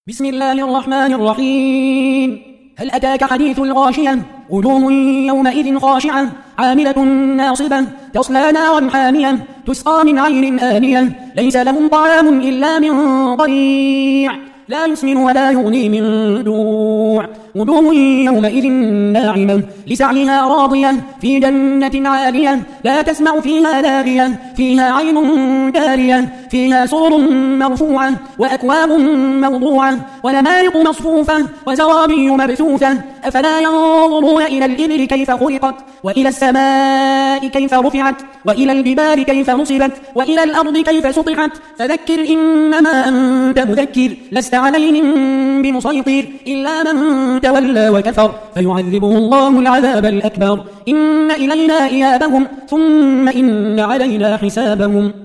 بسم الله الرحمن الرحيم. هل أتاك حديث الغاشية؟ وجوه يومئذ خاشعة عاملة ناصبة تصلى نارا حامية تسقى من عين آنية ليس لهم طعام إلا من ضريع لا يسمن ولا يغني من جوع. وجوه يومئذ ناعمة لسعيها راضية في جنة عالية لا تسمع فيها لاغية فيها عين جارية فيها سرر مرفوعة وأكواب موضوعة ونمارق مصفوفة وزرابي مبثوثة. أفلا ينظرون إلى الإبل كيف خلقت وإلى السماء كيف رفعت وإلى الجبال كيف نصبت وإلى الأرض كيف سطحت. فذكر إنما أنت مذكر لست عليهم بمسيطر إلا من تولى وكفر فيعذبه الله العذاب الأكبر. إن إلينا إيابهم ثم إن علينا حسابهم.